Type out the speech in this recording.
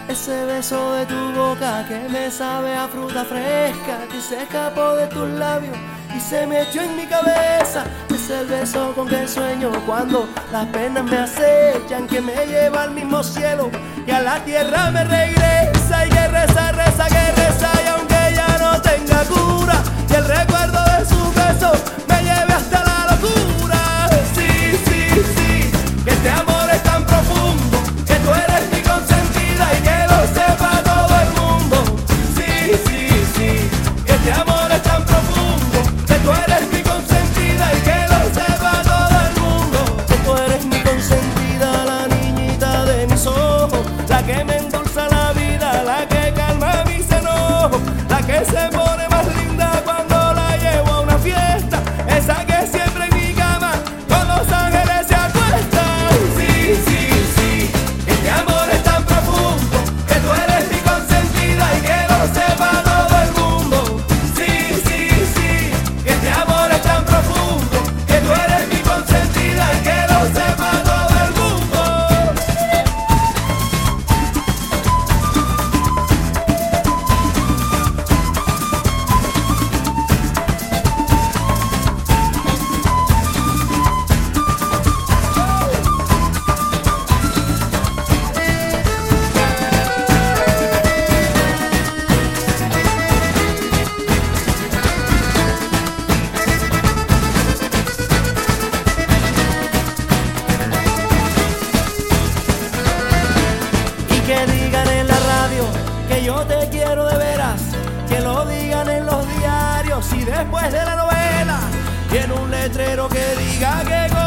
Ese beso de tu boca que me sabe a fruta fresca, que se escapó de tus labios y se me echó en mi cabeza. Es el beso con que sueño cuando las penas me acechan, que me lleva al mismo cielo y a la tierra me regresa. Y que reza, reza, que reza, y aunque ya no tenga cura, y el recuerdo de su beso me lleve hasta la locura. Sí, sí, sí, que este amor es tan profundo, que tú eres mi consentida y que lo sepa todo el mundo. Sí, sí, sí, que este amor es tan profundo, que tú eres mi consentida y que lo sepa todo el mundo. Que tú eres mi consentida, la niñita de mis ojos, la que me endulza la vida, la que calma mis enojos, la que se pone más linda cuando la llevo a una fiesta, esa que siempre en mi cama con los ángeles se acuestan. Sí, sí, sí, que este amor es tan profundo, que tú eres mi consentida y que lo sepa todo el mundo. Sí, sí, sí, que este amor es tan profundo, que tú eres mi consentida y que lo sepa todo el mundo. Y que digan en la radio que yo te quiero de veras, que lo digan en los diarios y después de la novela, y en un letrero que diga que